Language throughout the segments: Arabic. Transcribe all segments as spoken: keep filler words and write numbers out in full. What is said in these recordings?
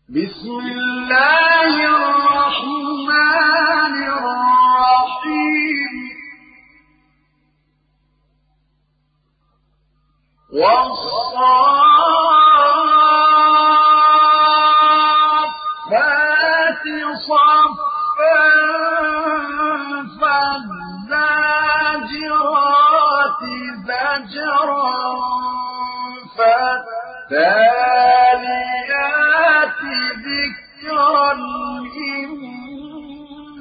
بسم الله الرحمن الرحيم والصافات صفا فالزاجرات زجرا فالتاليات ذكرا إن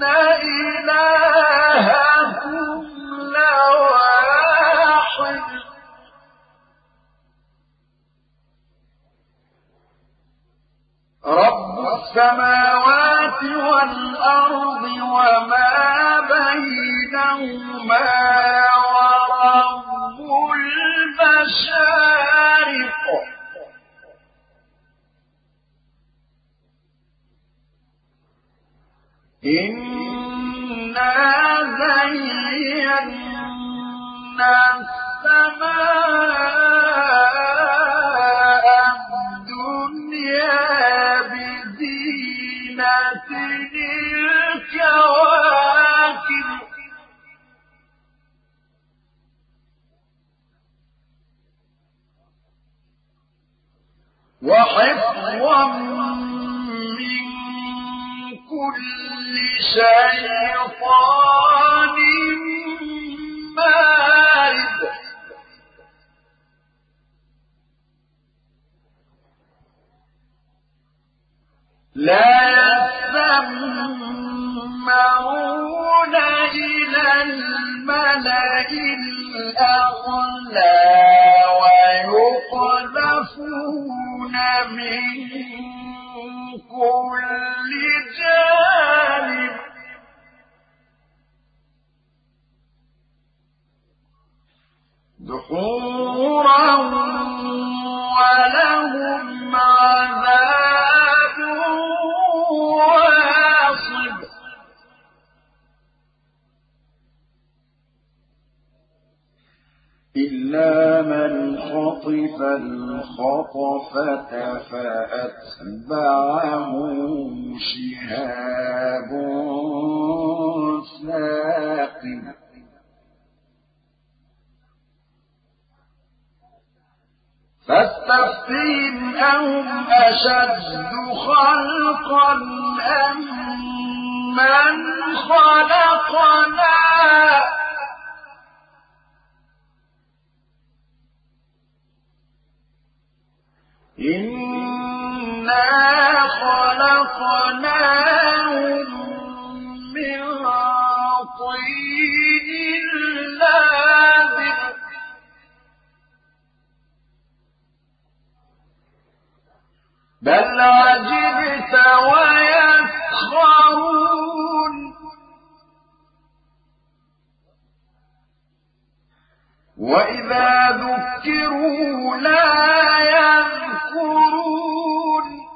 إلهكم لواحد رب السماوات والأرض وما بينهما ورب المشارق إنا زينا السماء الدنيا بزينة الكواكب وحفظا من كل شيطان مارد لا يسمعون إلى الملأ الأعلى ويقذفون من كل جانب دحورا ولهم عذاب واصب إلا من خطف الخطفة فأتبعه شهاب ثاقب فاستفتهم أهم أشد خلقا أم من خلقنا إنا خلقناهم من طين لازب بل عجبت ويسخرون وإذا ذكروا لا يذكرون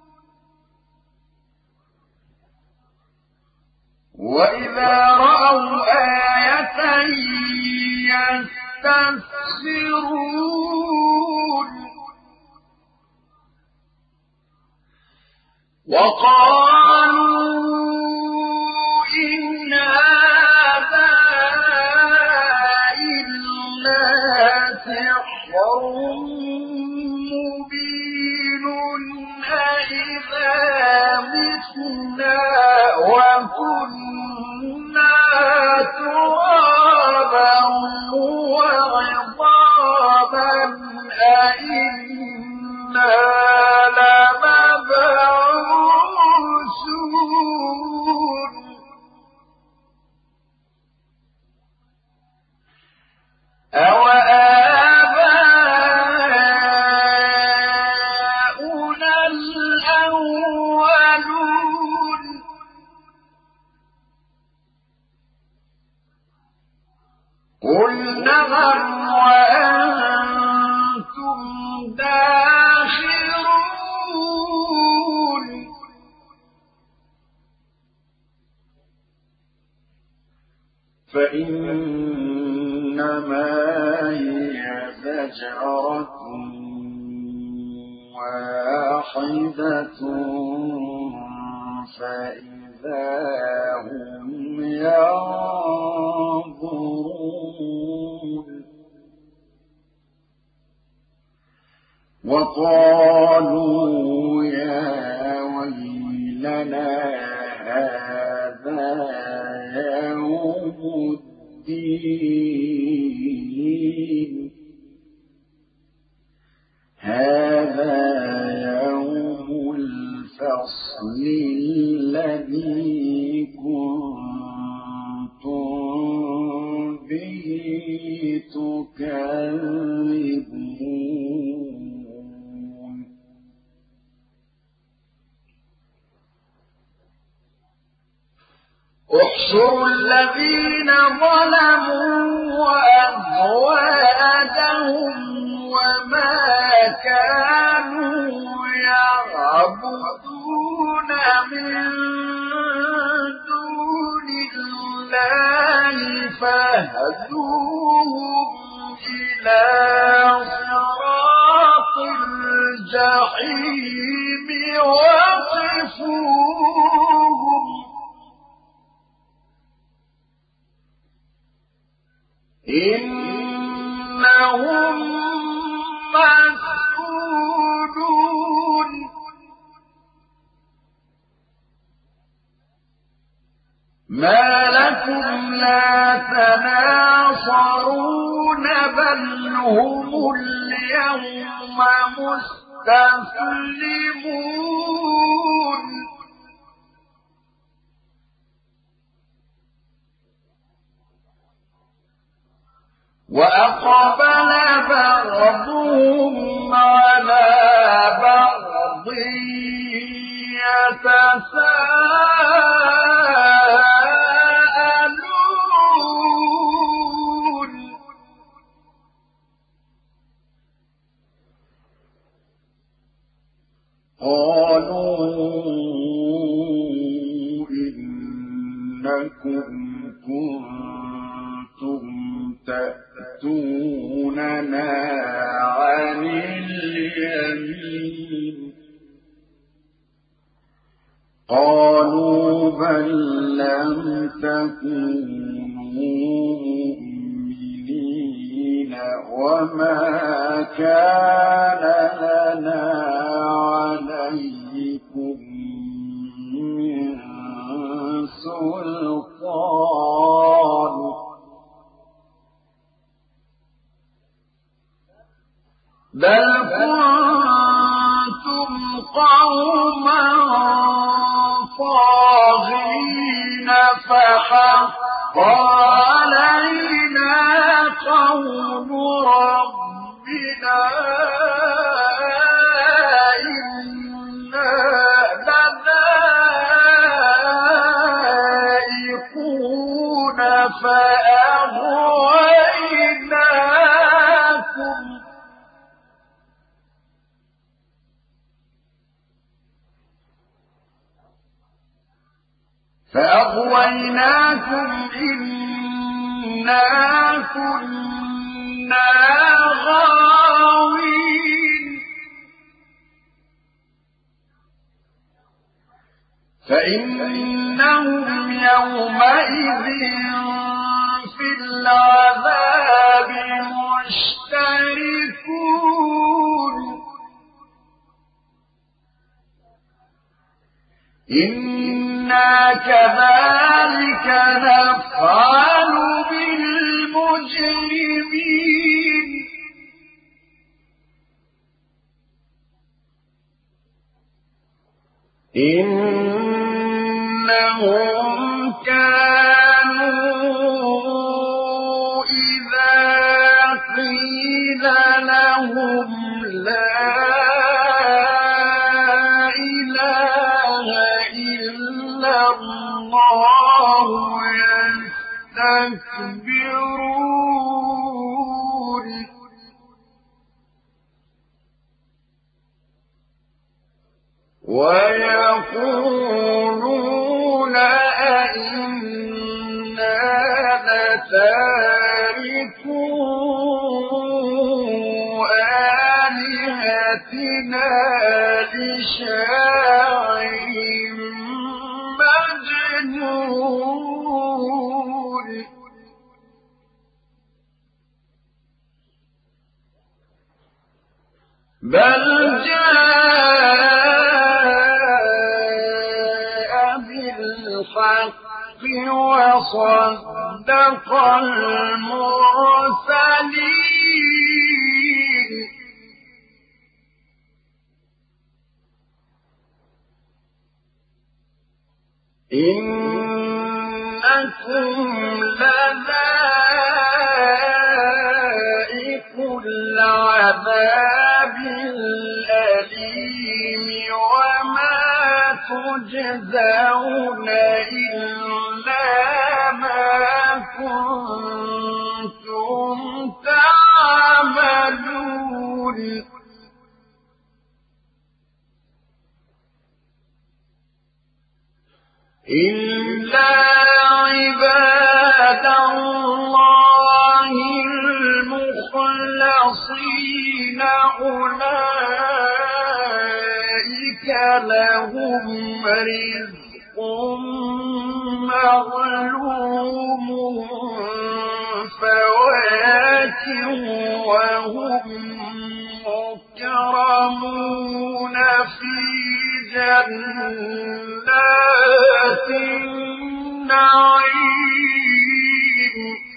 وإذا رأوا آية يستسخرون وقالوا إن هذا إلا سحر مبين أإذا متنا وكنا ترابا وعظاما أإنا لمبعوثون أوآباؤنا الأولون قل نعم وأنتم داخرون فإنما هي زجرة واحدة واحدة فإذا هم ينظرون وقالوا يا ويلنا هذا يوم الدين هذا يوم الفصل الذي كنتم به تكذبون احشروا الذين ظلموا وأزواجهم وما كانوا يعبدون من دون الله فاهدوهم إلى صراط الجحيم وقفوهم إنهم مسؤولون ما لكم لا تناصرون بل هم اليوم مستسلمون وأقبل بعضهم على بعض يتساءلون قالوا إنكم كنتم تأتوننا عن اليمين قالوا بل لم تكونوا مؤمنين وما كان لنا عليكم من سلطان بل كنتم قوما طاغين فحق علينا قول ربنا إنا لذائقون فأغويناكم فأغويناكم إنا كنا غاوين فإنهم يومئذ في العذاب مشتركون إنا كذلك نفعل بالمجرمين إنهم كانوا إذا قيل لهم لا الله يستكبرون ويقولون أئنا لتاركو آلهتنا بل جاء بالحق وصدق المرسلين إنكم لذائق العذاب الأليم وما تجزون إلا ما كنتم تعملون إلا عباد الله المخلصين أولئك لهم رزق معلوم فواكه وهم مكرمون في جنات النعيم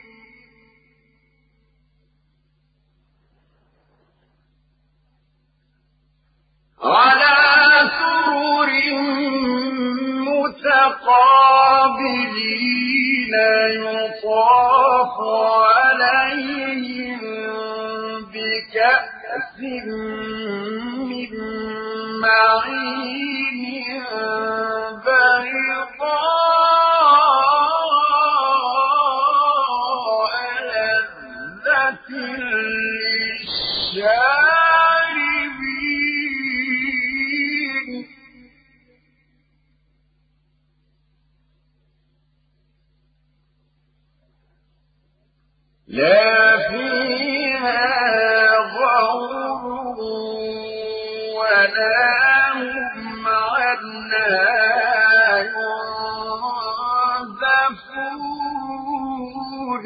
على سرر متقابلين يطاف عليهم بكأس من معين بيضاء لذة للشاربين لا فيها غور ولا هم عنها ينزفون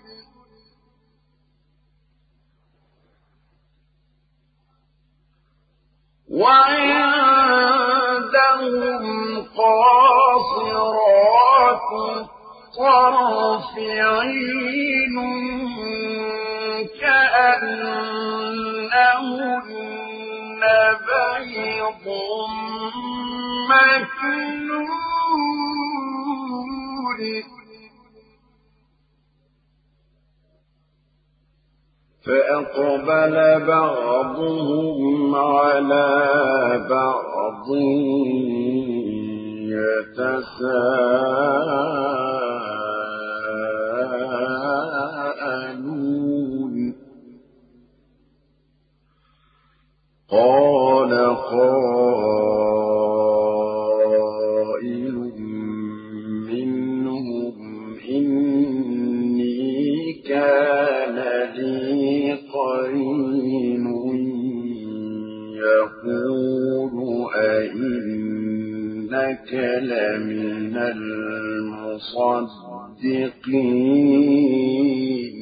وعندهم قاصرات الطرف عين كأنهن بيض مكنون فأقبل بعضهم على بعض يتساءلون قال قائل منهم إني كان لي قرين يقول أئنك لمن المصدقين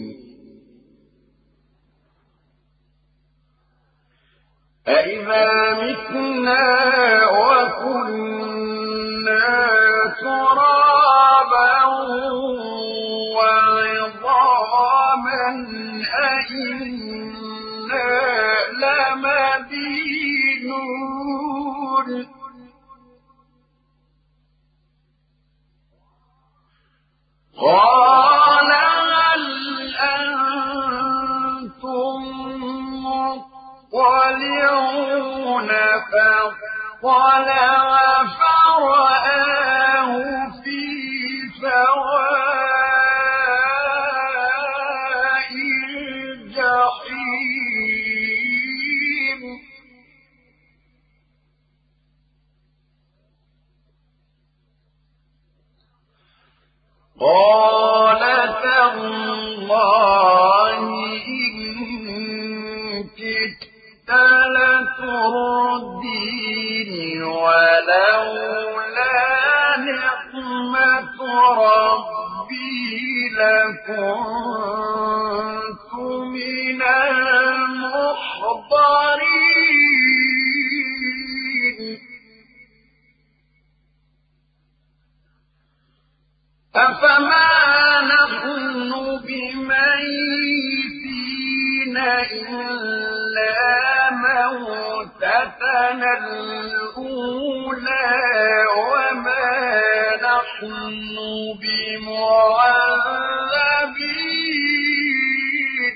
أإذا متنا وكنا ترابا وعظاما أإنا لمدينون قال هل أنتم مطلعون فاطلع فرآه في سواء الجحيم قال تالله إن كدت لترديني ولولا نعمة ربي لكنت من المحضرين الأولى وما نحن بمعذبين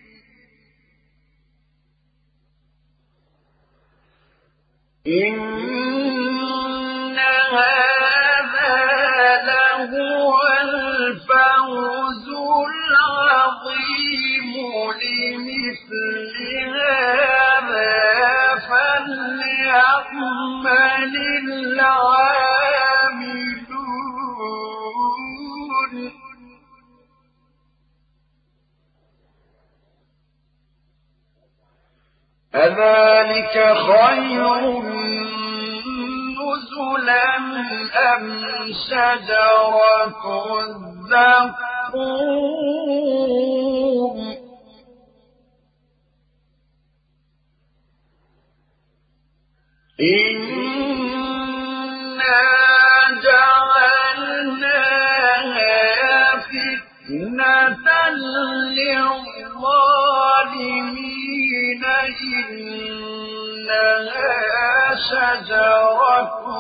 إن هذا لهو الفوز العظيم لمثل هذا فليعمل العاملون أذلك خير نزلا أم شجرة الزقوم إنا جعلناها فتنة للظالمين إنها شجرة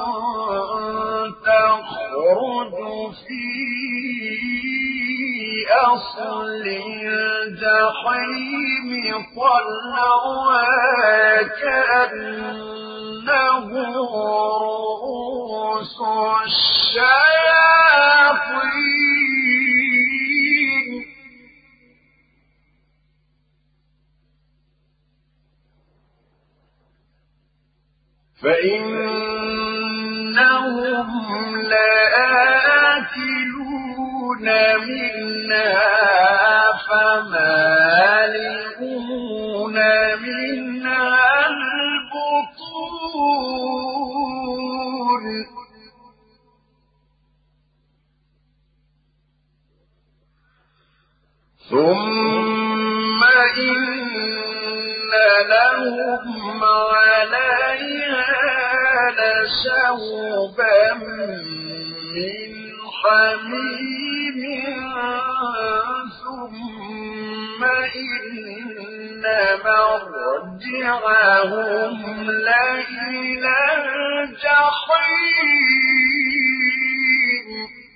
تخرج في أصل الجحيم طلعها كأنه رؤوس الشياطين فإنهم لآكلون منها فمالئون منها البطون ثم إن لهم عليها لشوبا من حميم ثم إن مرجعهم لإلى الجحيم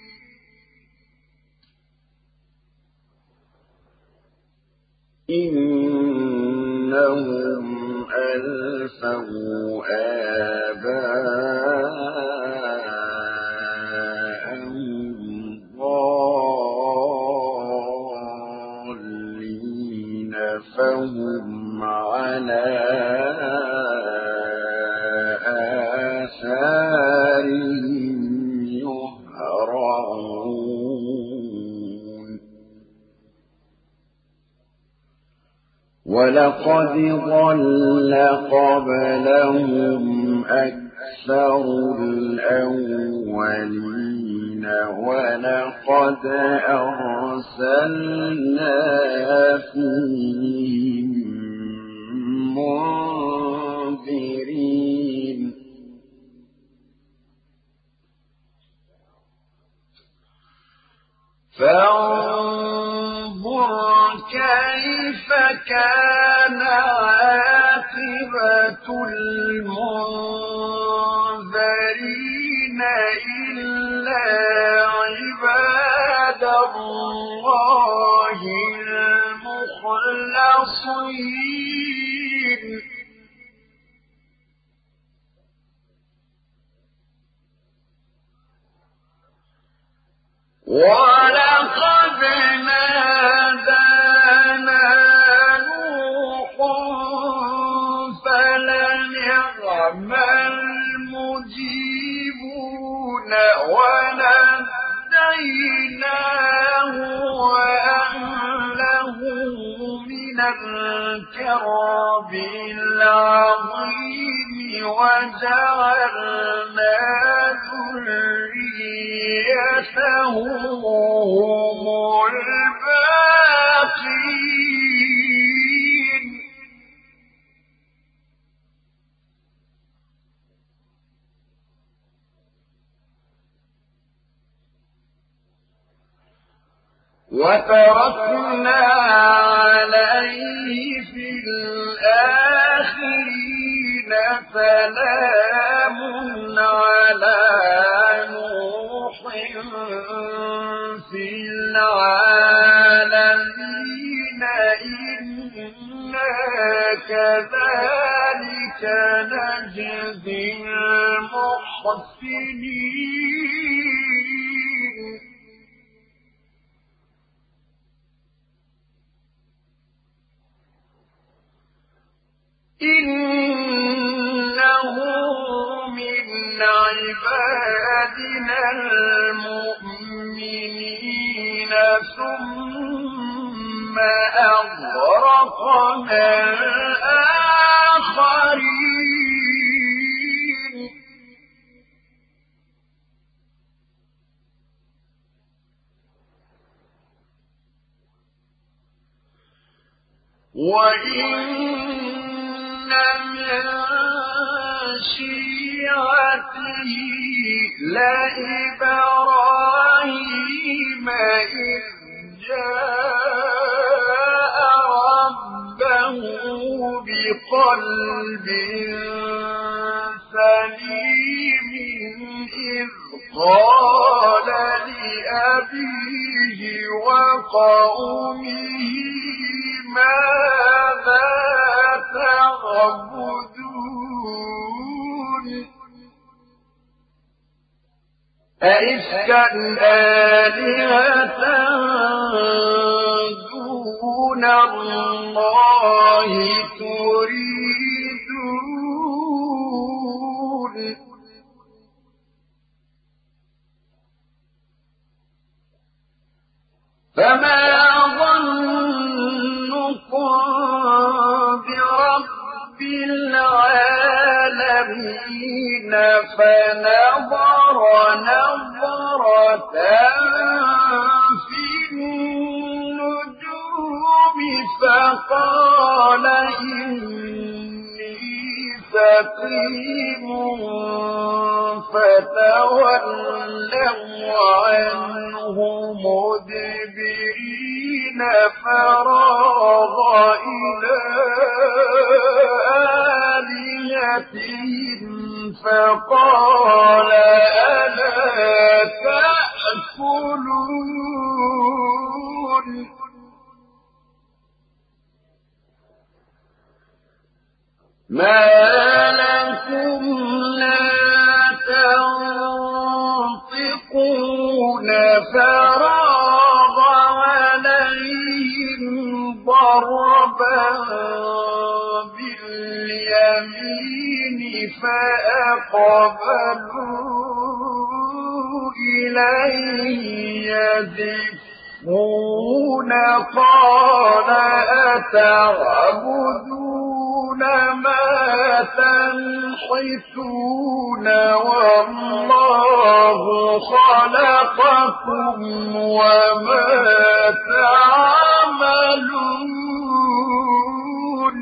إنهم ألفوا آباءهم ضالين فهم على آثارهم يهرعون ولقد ضل قبلهم أكثر الأولين ولقد أرسلنا فيهم منذرين فانظر كيف كان عاقبة المنذرين إلا عباد الله المخلصين ولقد نادانا نوح فلنعم المجيبون ونجيناه وأهله من الكرب العظيم وجعلنا ذريته هم الباقين وتركنا عليه في الآخرين سلام على نوح في العالمين إنا كذلك نجزي المحسنين إنه من عبادنا المؤمنين ثم أغرقنا الآخرين وإن من شيعته لإبراهيم إذ جاء ربه بقلب سليم إذ قال لأبيه وقومه ماذا تعبدون أئفكا آلهة دون الله تريدون فما ظنكم برب العالمين فنظر نظرة في النجوم فقال إني سقيم فتولوا عنه مدبرين فراغ إلى آلهتهم فقال ألا تأكلون ما لكم لا تنطقون فراغ عليهم ضربا باليمين فأقبلوا إليه يزفون قال أتعبدون ما تنحتون والله خلقكم وما تعملون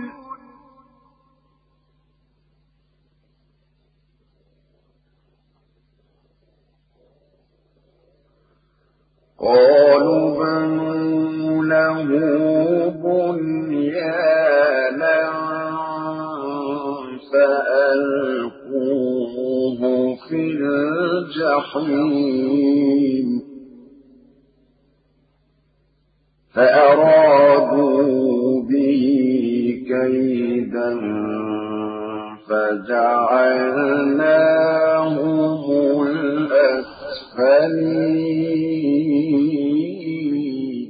قالوا بنوا له بنيانا فألقوه في الجحيم فأرادوا به كيدا فجعلناهم الأسفلين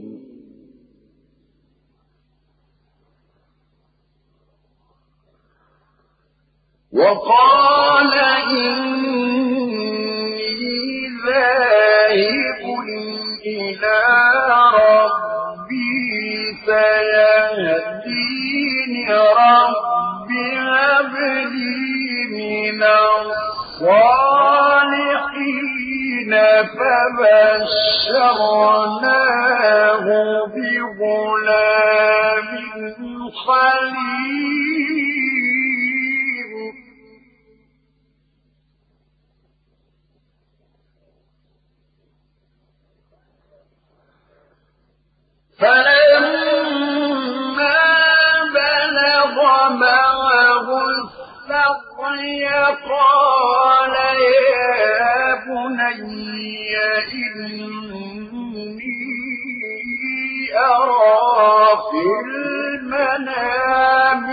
وقال إني ذاهب إلى ربي سيهدين رب هب لي من الصالحين فبشرناه بغلام حليم فلما بلغ معه السعي قال يا بني إني أرى في المنام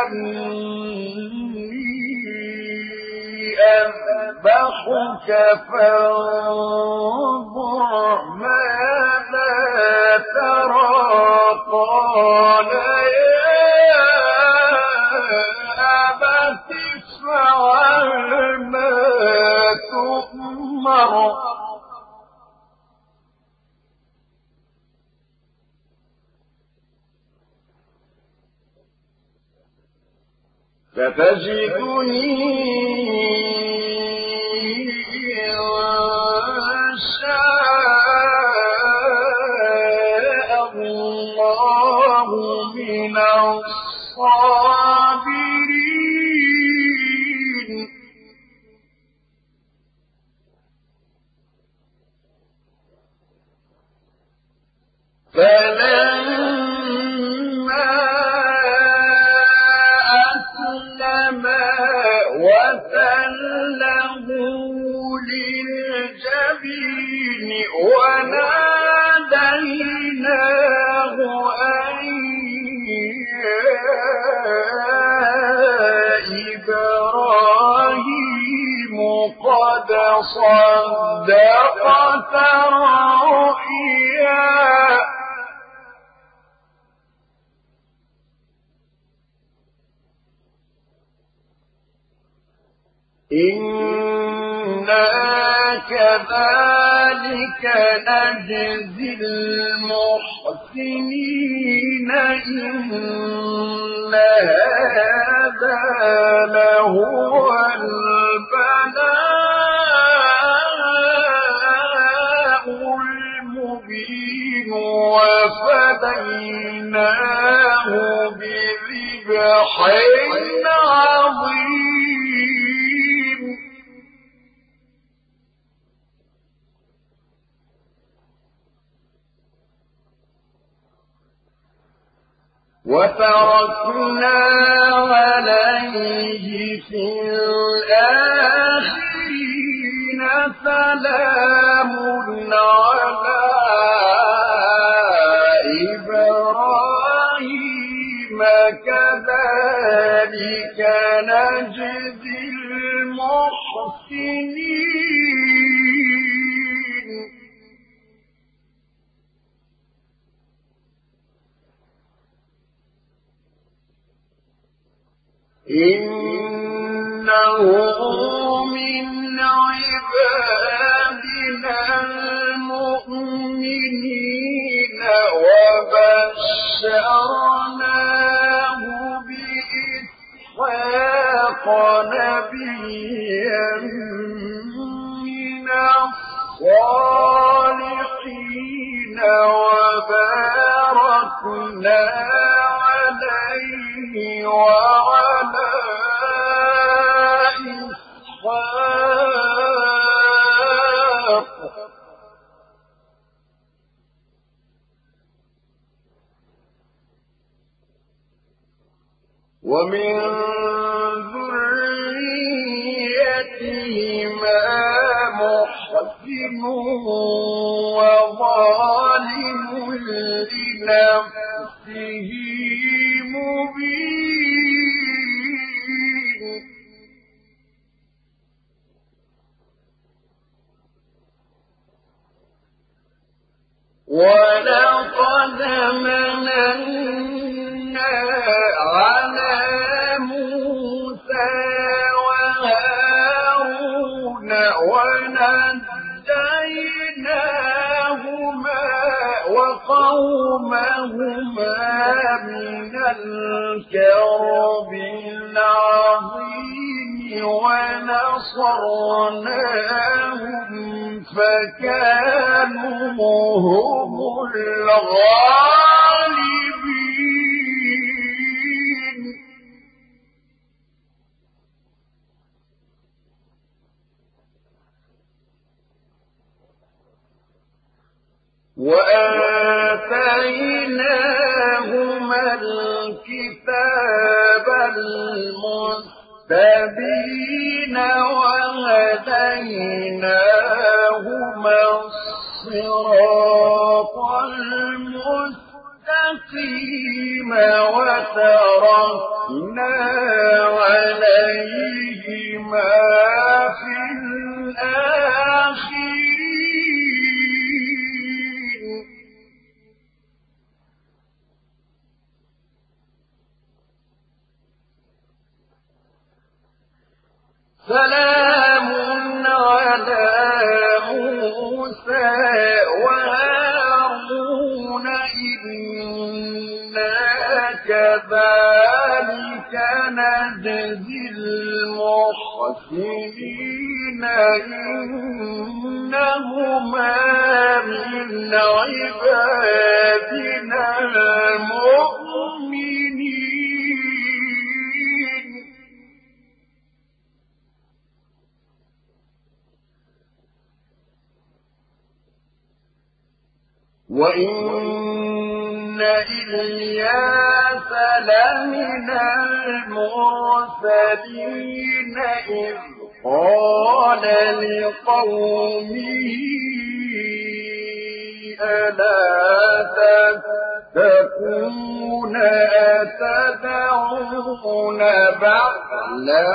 أني أذبحك فانظر ماذا ترى قال يا أبت افعل ما تؤمر ستجدني إن شاء الله من الصابرين فلما وتله للجبين وناديناه أن يا إبراهيم قد صدقت الرؤيا إنا كذلك نجزي المحسنين إن هذا لهو البلاء المبين وفديناه بذبح عظيم وتركنا عليه في الآخرين سلام على إبراهيم كذلك نجزي المحسنين إنه من عبادنا المؤمنين وبشرناه بإسحاق نبيا من الصالحين وباركنا عليه وعلى إسحاق ومن ذريتهما محسن وظالم لنفسه مبين ولقد مننا على موسى وهارون ونجيناهما وقومهما من الكرب العظيم ونصرناهم فكانوا هم الغالبين وآتيناهما الكتاب المستبين وهديناهما الصراط المستقيم وتركنا عليهما في الآخرين. سلام على موسى وهارون إنا كذلك نجزي المحسنين إنهما من عبادنا المؤمنين. وإن إلياس لمن المرسلين إذ قال لقومه ألا تتقون أتدعون بعلا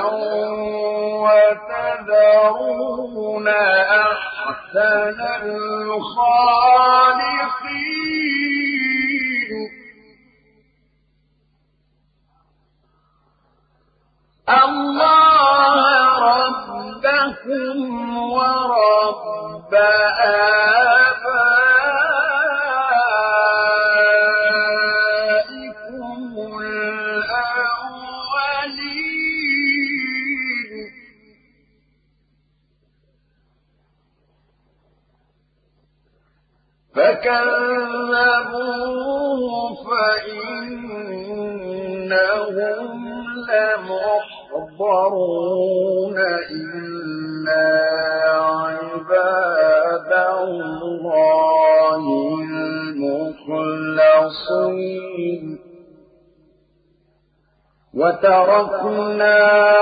وتذرون أحسن الخالقين الله ربكم ورب آبائكم الأولين. فكذبوه فإنهم لمحضرون إلا عباد الله المخلصين. وتركنا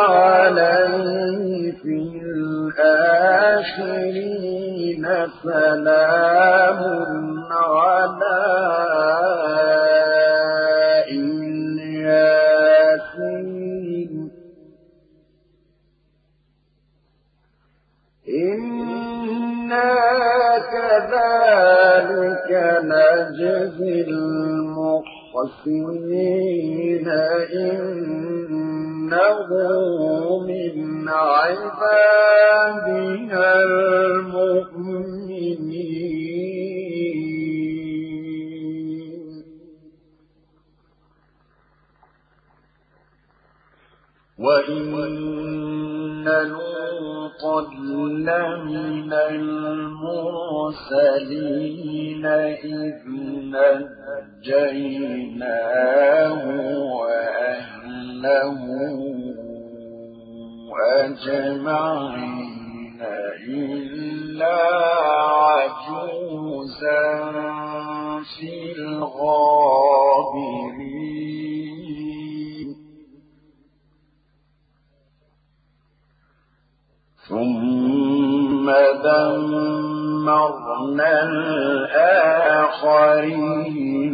عليه في الآخرين سلام على الياسين إنا كذلك نجزي المحسنين إنه من عبادنا المؤمنين. وإن لوطا لمن المرسلين إذ نجيناه وأهله أجمعين إلا عجوزا في الغابرين. ثم دمرنا الآخرين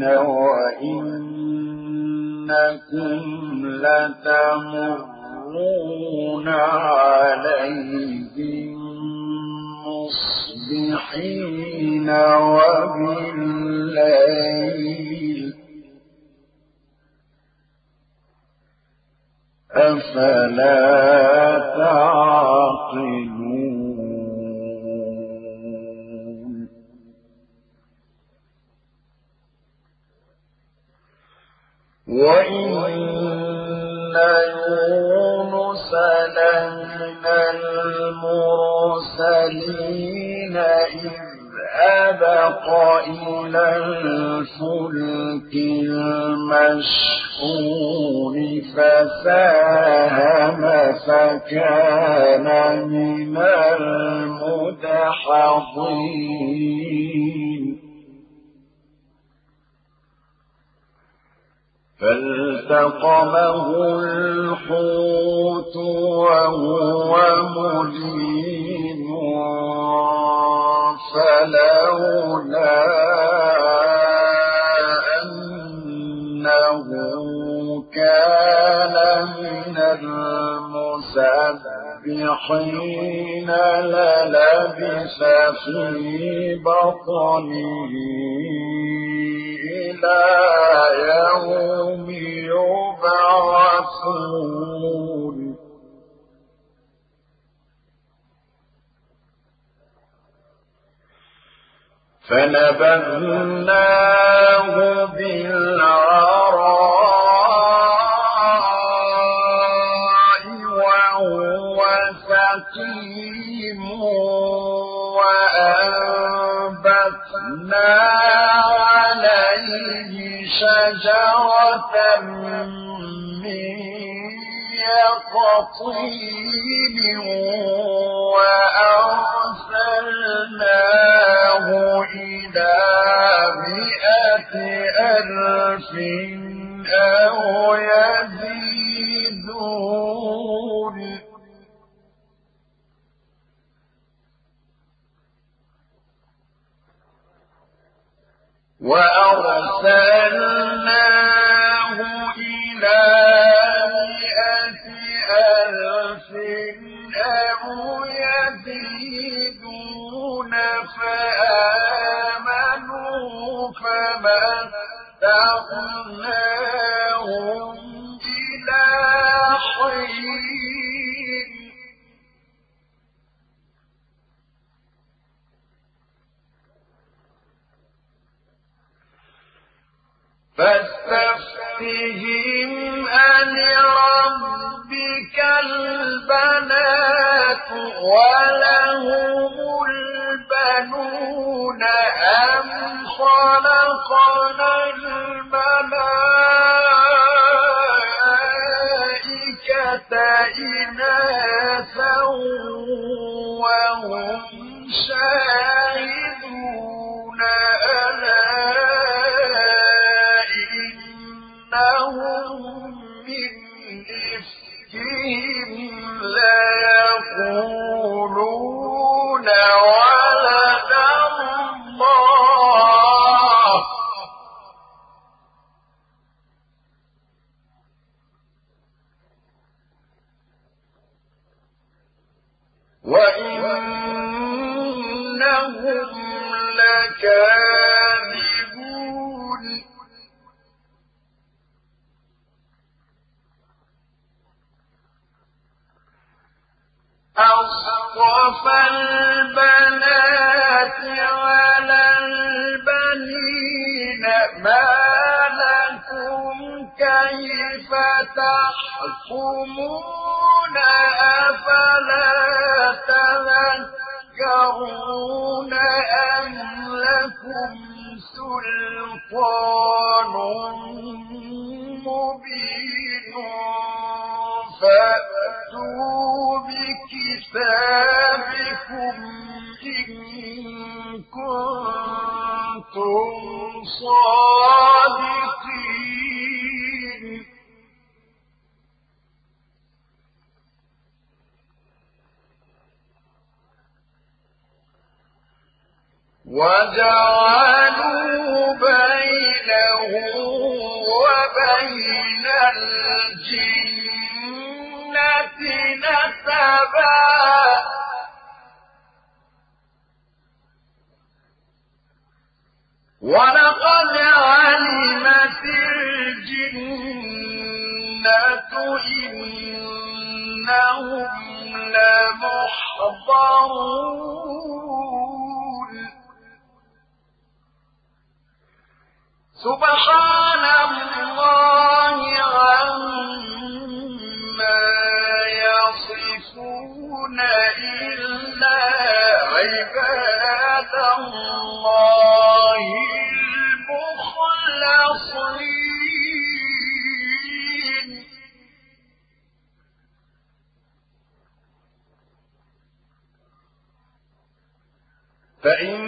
وإنكم لتمرون عليهم مصبحين وبالليل أفلا تعقلون. وإن يونس لمن المرسلين إذ أبق إلى الفلك المشحون فساهم فكان من المدحضين. فالتقمه الحوت وهو مليم فلولا أنه كان من المسبحين للبث في بطنه إلى يوم يبعثون فنبذناه بالعراء وهو سقيم وأنبتنا عليه شجرة من يقطين وأرسلناه إلى مئة ألف أو يزيدون وأرسلناه إلى مئة ألف أو يزيدون فآمنوا فمتعناهم إلى حين فاستفتهم ألربك البنات ولهم البنون أم خلقنا الملائكة إناثا وهم شاهدون ألا إنهم من إفكهم ليقولون ولد الله وإنهم لكاذبون أصطفى البنات على البنين ما لكم كيف تحكمون أفلا تذكرون أم لكم سلطان مبين فأتوا بكتابكم إن كنتم صادقين وجعلوا بينه وبين الجنة نسبا ولقد علمت الجنة إنهم لمحضرون سبحان الله عما يصفون إلا عباد الله المخلصين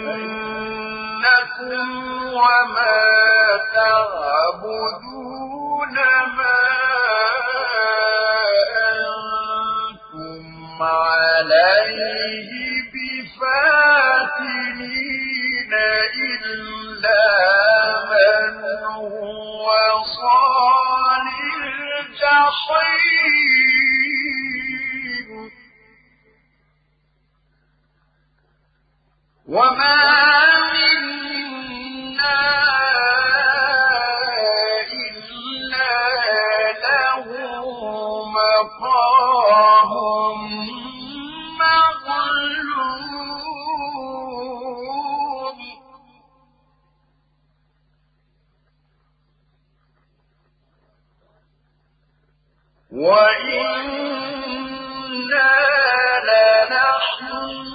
فإنكم وما تعبدون ما أنتم عليه بفاتنين إلا من هو صال الجحيم وما منا إلا له مقام معلوم وإنا لنحن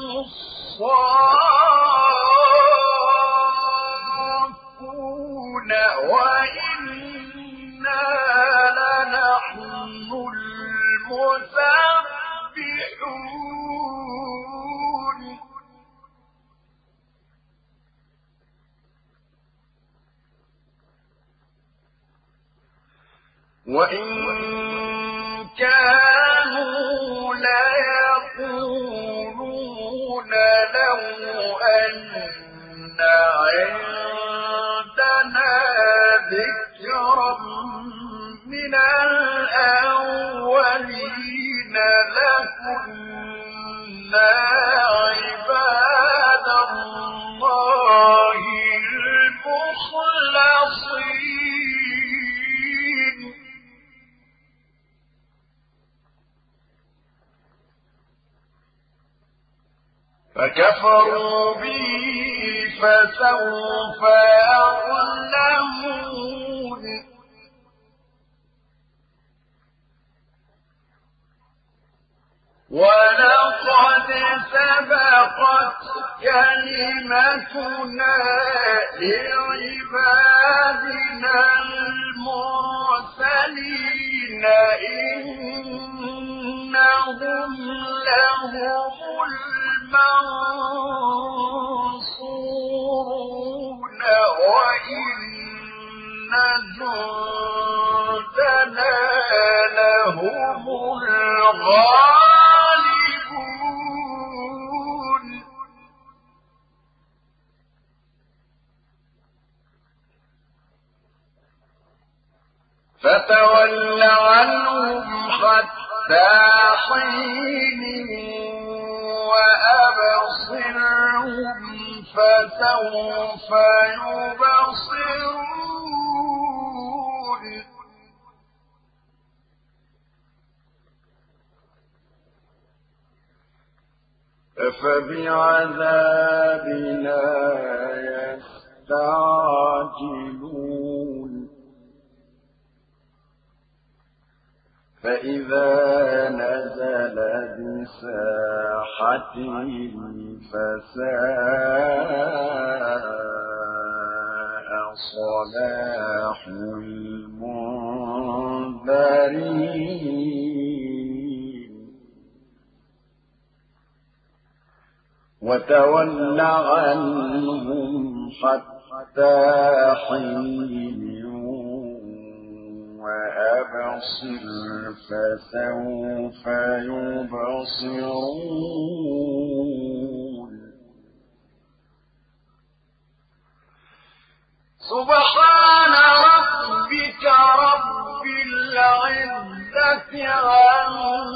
الصافون وإنا لنحن المسبحون وإن كانوا ليقولون لو أن عندنا ذكرا من الأولين لكنا عباد الله المخلصين فكفروا به فسوف يعلمون ولقد سبقت كلمتنا لعبادنا المرسلين إنهم لهم المنصورون وإن جندنا لهم الغالبون فتول عنهم حتى حين وأبصرهم فسوف يبصرون أفبعذابنا يستعجلون فإذا نزل بساحتهم فساء صلاح المنذرين وتول عنهم حتى حين وأبصر فسوف يبصرون سبحان ربك رب العزة عما